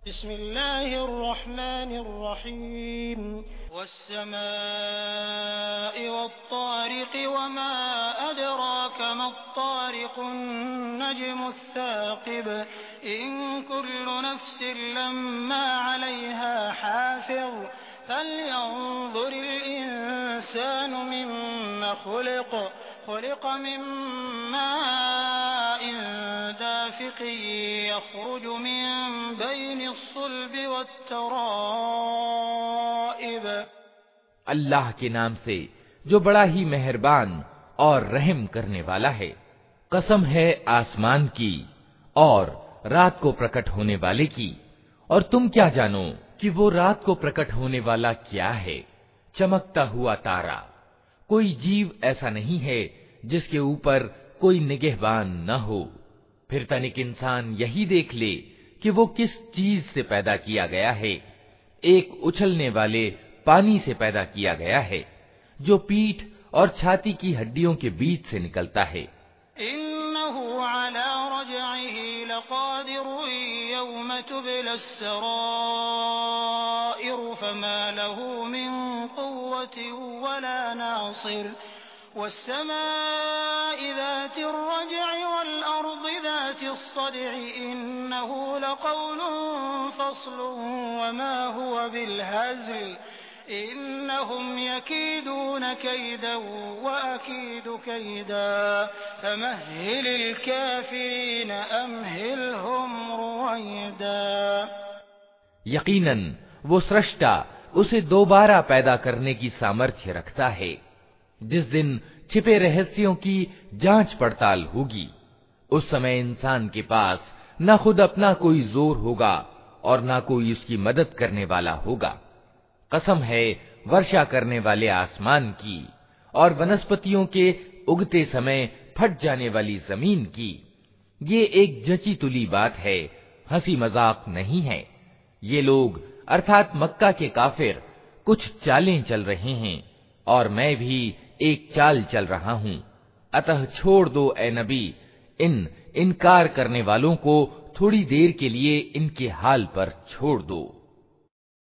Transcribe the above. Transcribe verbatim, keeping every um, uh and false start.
बिस्मिल्लाहिर्रहमानिर्रहीम वस्समाइ वत्तारिक़ वमा अदराक मत्तारिक़ुन नज्मुस्साक़िब इन कुल्लु नफ्सिन लम्मा अलैहा हाफ़िज़ फल्यंज़ुरिल इंसानु मिम्मा खुलिक़ खुलिक़ मिन माइन दाफ़िक़िन यख़रुजु मिन बैनिस्सुल्बि वत्तराइब। अल्लाह के नाम से जो बड़ा ही मेहरबान और रहम करने वाला है। कसम है आसमान की और रात को प्रकट होने वाले की, और तुम क्या जानो कि वो रात को प्रकट होने वाला क्या है। चमकता हुआ तारा। कोई जीव ऐसा नहीं है जिसके ऊपर कोई निगहबान न हो। फिर तनिक इंसान यही देख ले कि वो किस चीज से पैदा किया गया है। एक उछलने वाले पानी से पैदा किया गया है जो पीठ और छाती की हड्डियों के बीच से निकलता है। इन्नहु अला रजइही लक़ादिरुन यौम तुबलस्सराइर फमा लहू मिन क़ुव्वतिन वला नासिर वस्समाइ ज़ातिर रजइ वल अर्दि ज़ातिस्सदइ इन्नहु लक़ौलुन फ़स्लुन वमा हुवा बिलहज़्ल इन्नहुम यकीदून कैदन वअकीदु कैदा फमह्हिलिल काफिरीन अम्हिलहुम रुवैदा। यकीनन वो सृष्टा उसे दोबारा पैदा करने की सामर्थ्य रखता है। जिस दिन छिपे रहस्यों की जांच पड़ताल होगी, उस समय इंसान के पास न खुद अपना कोई जोर होगा और न कोई उसकी मदद करने वाला होगा। कसम है वर्षा करने वाले आसमान की और वनस्पतियों के उगते समय फट जाने वाली जमीन की। ये एक जची तुली बात है, हंसी मजाक नहीं है। ये लोग अर्थात मक्का के काफिर कुछ चालें चल रहे हैं और मैं भी एक चाल चल रहा हूँ। अतः छोड़ दो ए नबी इन इनकार करने वालों को, थोड़ी देर के लिए इनके हाल पर छोड़ दो।